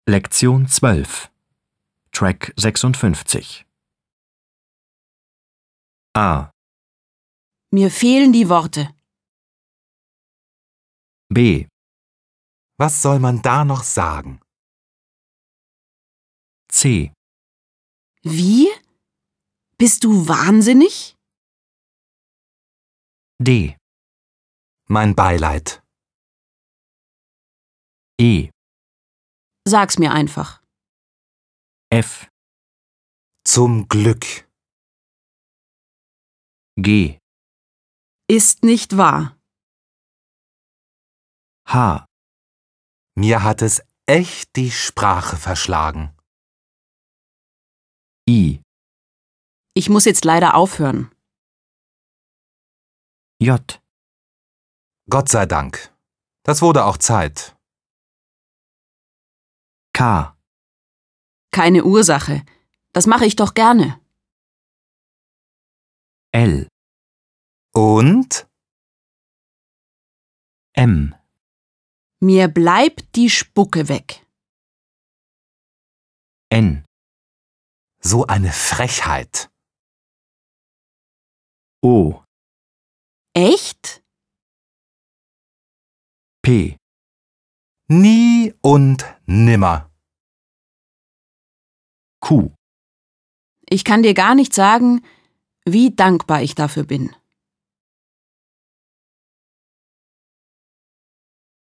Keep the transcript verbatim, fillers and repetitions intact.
Lektion zwölf, Track sechsundfünfzig. A. Mir fehlen die Worte. B. Was soll man da noch sagen? C. Wie? Bist du wahnsinnig? D. Mein Beileid. E. Sag's mir einfach. F. Zum Glück. G. Ist nicht wahr. H. Mir hat es echt die Sprache verschlagen. I. Ich muss jetzt leider aufhören. J. Gott sei Dank. Das wurde auch Zeit. K. Keine Ursache. Das mache ich doch gerne. L. Und? M. Mir bleibt die Spucke weg. N. So eine Frechheit. O. Echt? P. Nie und nimmer. Q. Ich kann dir gar nicht sagen, wie dankbar ich dafür bin.